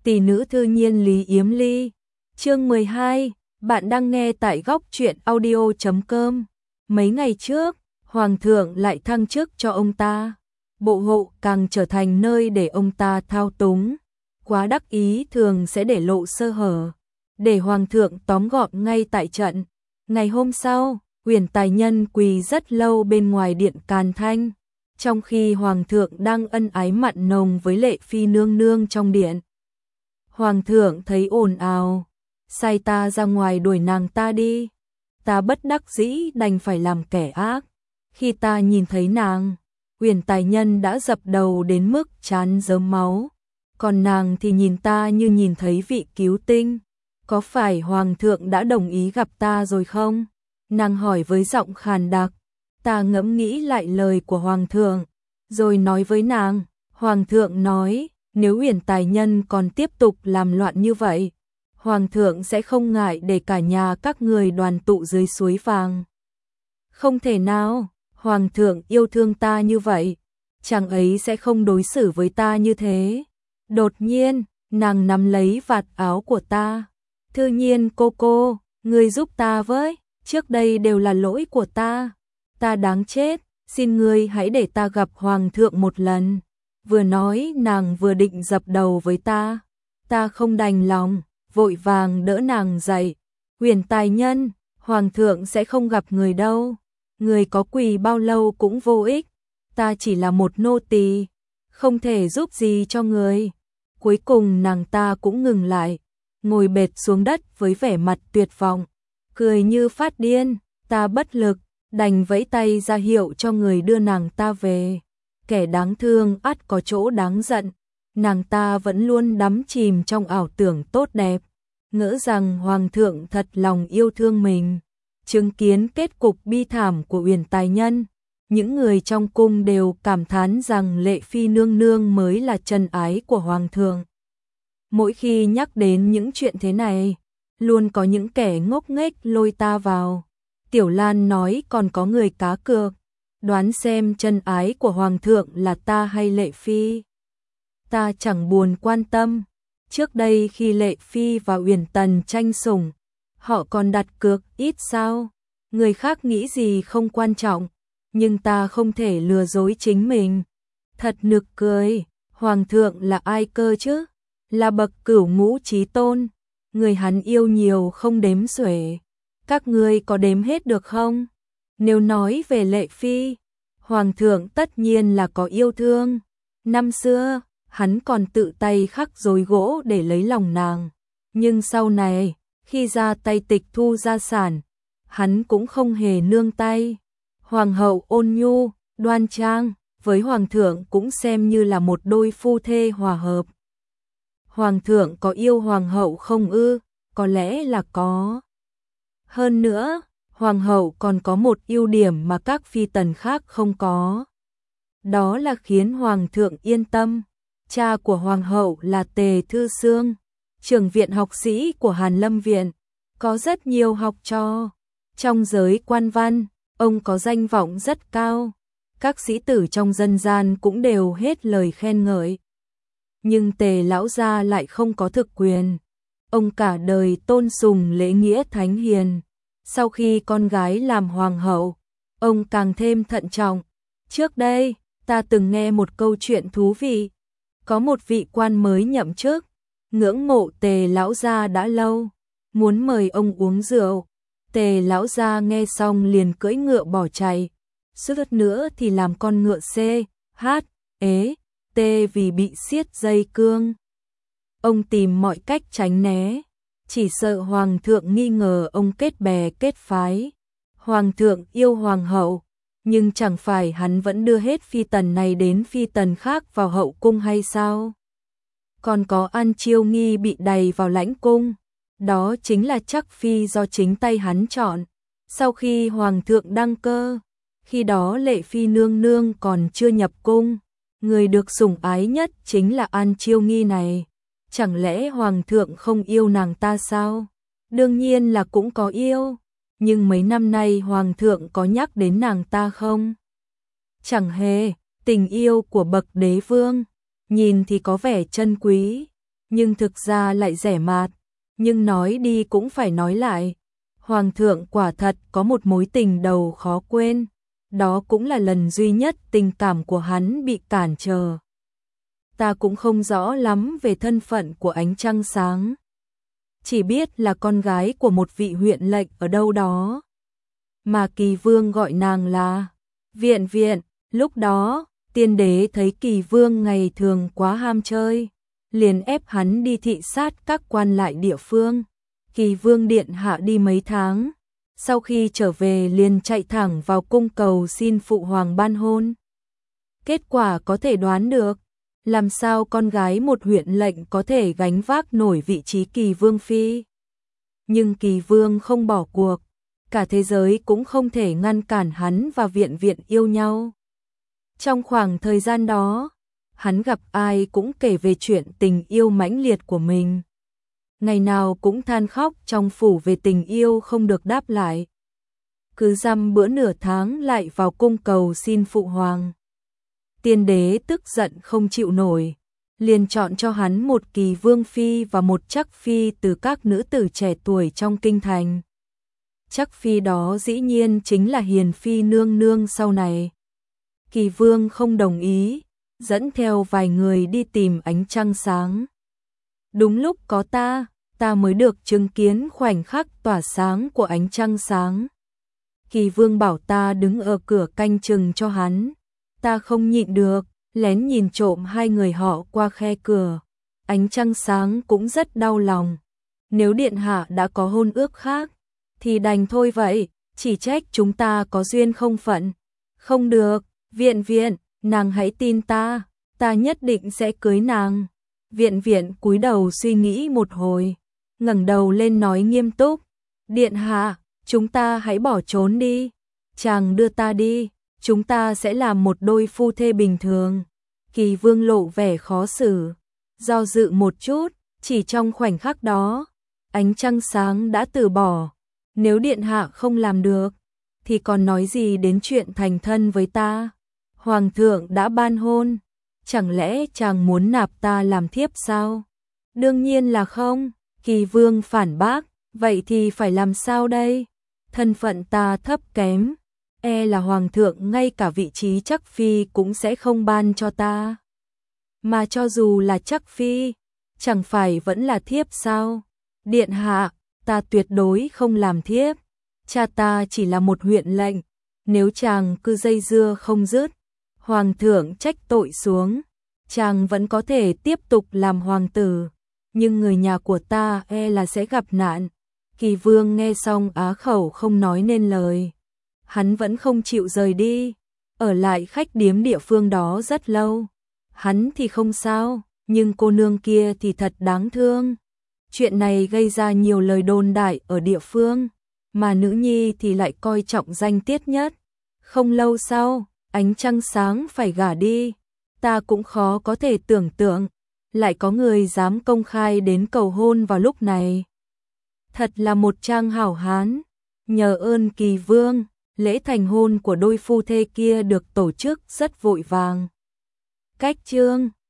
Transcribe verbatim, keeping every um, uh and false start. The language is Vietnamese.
Tỷ nữ thư nhiên Lý Yếm Ly. Chương mười hai, bạn đang nghe tại góc truyện audio chấm com. Mấy ngày trước, Hoàng thượng lại thăng chức cho ông ta. Bộ hộ càng trở thành nơi để ông ta thao túng. Quá đắc ý thường sẽ để lộ sơ hở, để Hoàng thượng tóm gọn ngay tại trận. Ngày hôm sau, Uyển Tài Nhân quỳ rất lâu bên ngoài điện Càn Thanh, trong khi Hoàng thượng đang ân ái mặn nồng với Lệ Phi nương nương trong điện. Hoàng thượng thấy ồn ào, sai ta ra ngoài đuổi nàng ta đi. Ta bất đắc dĩ đành phải làm kẻ ác. Khi ta nhìn thấy nàng, Uyển Tài Nhân đã dập đầu đến mức trán rớm máu, còn nàng thì nhìn ta như nhìn thấy vị cứu tinh. Có phải Hoàng thượng đã đồng ý gặp ta rồi không? Nàng hỏi với giọng khàn đặc. Ta ngẫm nghĩ lại lời của Hoàng thượng, rồi nói với nàng. Hoàng thượng nói, nếu Uyển Tài Nhân còn tiếp tục làm loạn như vậy, Hoàng thượng sẽ không ngại để cả nhà các người đoàn tụ dưới suối vàng. Không thể nào, Hoàng thượng yêu thương ta như vậy, chàng ấy sẽ không đối xử với ta như thế. Đột nhiên, nàng nắm lấy vạt áo của ta. Thư nhiên cô cô, ngươi giúp ta với, trước đây đều là lỗi của ta. Ta đáng chết, xin ngươi hãy để ta gặp Hoàng thượng một lần. Vừa nói nàng vừa định dập đầu với ta. Ta không đành lòng, vội vàng đỡ nàng dậy. Uyển Tài Nhân, Hoàng thượng sẽ không gặp người đâu. Người có quỳ bao lâu cũng vô ích. Ta chỉ là một nô tỳ, không thể giúp gì cho người. Cuối cùng nàng ta cũng ngừng lại, ngồi bệt xuống đất với vẻ mặt tuyệt vọng, cười như phát điên. Ta bất lực, đành vẫy tay ra hiệu cho người đưa nàng ta về. Kẻ đáng thương ắt có chỗ đáng giận. Nàng ta vẫn luôn đắm chìm trong ảo tưởng tốt đẹp, ngỡ rằng Hoàng thượng thật lòng yêu thương mình. Chứng kiến kết cục bi thảm của Uyển Tài Nhân, những người trong cung đều cảm thán rằng Lệ Phi nương nương mới là chân ái của Hoàng thượng. Mỗi khi nhắc đến những chuyện thế này, luôn có những kẻ ngốc nghếch lôi ta vào. Tiểu Lan nói còn có người cá cược, đoán xem chân ái của Hoàng thượng là ta hay Lệ Phi. Ta chẳng buồn quan tâm. Trước đây khi Lệ Phi và Uyển Tần tranh sủng, họ còn đặt cược ít sao. Người khác nghĩ gì không quan trọng, nhưng ta không thể lừa dối chính mình. Thật nực cười, Hoàng thượng là ai cơ chứ? Là bậc cửu ngũ chí tôn, người hắn yêu nhiều không đếm xuể. Các ngươi có đếm hết được không? Nếu nói về Lệ Phi, Hoàng thượng tất nhiên là có yêu thương. Năm xưa, hắn còn tự tay khắc rối gỗ để lấy lòng nàng. Nhưng sau này, khi ra tay tịch thu gia sản, hắn cũng không hề nương tay. Hoàng hậu ôn nhu, đoan trang, với Hoàng thượng cũng xem như là một đôi phu thê hòa hợp. Hoàng thượng có yêu Hoàng hậu không ư? Có lẽ là có. Hơn nữa, Hoàng hậu còn có một ưu điểm mà các phi tần khác không có. Đó là khiến Hoàng thượng yên tâm. Cha của Hoàng hậu là Tề Thư Xương, trưởng viện học sĩ của Hàn Lâm Viện, có rất nhiều học trò. Trong giới quan văn, ông có danh vọng rất cao. Các sĩ tử trong dân gian cũng đều hết lời khen ngợi. Nhưng Tề lão gia lại không có thực quyền. Ông cả đời tôn sùng lễ nghĩa thánh hiền. Sau khi con gái làm hoàng hậu, ông càng thêm thận trọng. Trước đây, ta từng nghe một câu chuyện thú vị. Có một vị quan mới nhậm chức, ngưỡng mộ Tề lão gia đã lâu, muốn mời ông uống rượu. Tề lão gia nghe xong liền cưỡi ngựa bỏ chạy. Suýt nữa thì làm con ngựa C, H, ế, T vì bị siết dây cương. Ông tìm mọi cách tránh né, chỉ sợ Hoàng thượng nghi ngờ ông kết bè kết phái. Hoàng thượng yêu Hoàng hậu, nhưng chẳng phải hắn vẫn đưa hết phi tần này đến phi tần khác vào hậu cung hay sao? Còn có An Chiêu Nghi bị đày vào lãnh cung, đó chính là chắc phi do chính tay hắn chọn. Sau khi Hoàng thượng đăng cơ, khi đó Lệ Phi nương nương còn chưa nhập cung, người được sủng ái nhất chính là An Chiêu Nghi này. Chẳng lẽ Hoàng thượng không yêu nàng ta sao? Đương nhiên là cũng có yêu, nhưng mấy năm nay Hoàng thượng có nhắc đến nàng ta không? Chẳng hề. Tình yêu của bậc đế vương, nhìn thì có vẻ chân quý, nhưng thực ra lại rẻ mạt, nhưng nói đi cũng phải nói lại. Hoàng thượng quả thật có một mối tình đầu khó quên, đó cũng là lần duy nhất tình cảm của hắn bị cản trở. Ta cũng không rõ lắm về thân phận của Ánh Trăng Sáng, chỉ biết là con gái của một vị huyện lệnh ở đâu đó, mà Kỳ Vương gọi nàng là Viện Viện. Lúc đó, tiên đế thấy Kỳ Vương ngày thường quá ham chơi, liền ép hắn đi thị sát các quan lại địa phương. Kỳ Vương điện hạ đi mấy tháng, sau khi trở về liền chạy thẳng vào cung cầu xin phụ hoàng ban hôn. Kết quả có thể đoán được, làm sao con gái một huyện lệnh có thể gánh vác nổi vị trí Kỳ Vương phi. Nhưng Kỳ Vương không bỏ cuộc, cả thế giới cũng không thể ngăn cản hắn và Viện Viện yêu nhau. Trong khoảng thời gian đó, hắn gặp ai cũng kể về chuyện tình yêu mãnh liệt của mình. Ngày nào cũng than khóc trong phủ về tình yêu không được đáp lại. Cứ dăm bữa nửa tháng lại vào cung cầu xin phụ hoàng. Tiên đế tức giận không chịu nổi, liền chọn cho hắn một Kỳ Vương phi và một Trắc phi từ các nữ tử trẻ tuổi trong kinh thành. Trắc phi đó dĩ nhiên chính là Hiền phi nương nương sau này. Kỳ Vương không đồng ý, dẫn theo vài người đi tìm Ánh Trăng Sáng. Đúng lúc có ta, ta mới được chứng kiến khoảnh khắc tỏa sáng của Ánh Trăng Sáng. Kỳ Vương bảo ta đứng ở cửa canh chừng cho hắn. Ta không nhịn được, lén nhìn trộm hai người họ qua khe cửa. Ánh Trăng Sáng cũng rất đau lòng. Nếu điện hạ đã có hôn ước khác, thì đành thôi vậy, chỉ trách chúng ta có duyên không phận. Không được, Viện Viện, nàng hãy tin ta, ta nhất định sẽ cưới nàng. Viện Viện cúi đầu suy nghĩ một hồi, ngẩng đầu lên nói nghiêm túc, điện hạ, chúng ta hãy bỏ trốn đi, chàng đưa ta đi, chúng ta sẽ làm một đôi phu thê bình thường. Kỳ Vương lộ vẻ khó xử, do dự một chút, chỉ trong khoảnh khắc đó, Ánh Trăng Sáng đã từ bỏ. Nếu điện hạ không làm được, thì còn nói gì đến chuyện thành thân với ta. Hoàng thượng đã ban hôn, chẳng lẽ chàng muốn nạp ta làm thiếp sao? Đương nhiên là không. Kỳ Vương phản bác, vậy thì phải làm sao đây? Thân phận ta thấp kém, e là hoàng thượng ngay cả vị trí Trắc phi cũng sẽ không ban cho ta. Mà cho dù là Trắc phi, chẳng phải vẫn là thiếp sao? Điện hạ, ta tuyệt đối không làm thiếp. Cha ta chỉ là một huyện lệnh, nếu chàng cứ dây dưa không dứt, hoàng thượng trách tội xuống, chàng vẫn có thể tiếp tục làm hoàng tử, nhưng người nhà của ta e là sẽ gặp nạn. Kỳ Vương nghe xong á khẩu không nói nên lời. Hắn vẫn không chịu rời đi, ở lại khách điếm địa phương đó rất lâu. Hắn thì không sao, nhưng cô nương kia thì thật đáng thương. Chuyện này gây ra nhiều lời đồn đại ở địa phương, mà nữ nhi thì lại coi trọng danh tiết nhất. Không lâu sau, Ánh Trăng Sáng phải gả đi. Ta cũng khó có thể tưởng tượng, lại có người dám công khai đến cầu hôn vào lúc này. Thật là một trang hảo hán. Nhờ ơn Kỳ Vương, lễ thành hôn của đôi phu thê kia được tổ chức rất vội vàng. Cách chương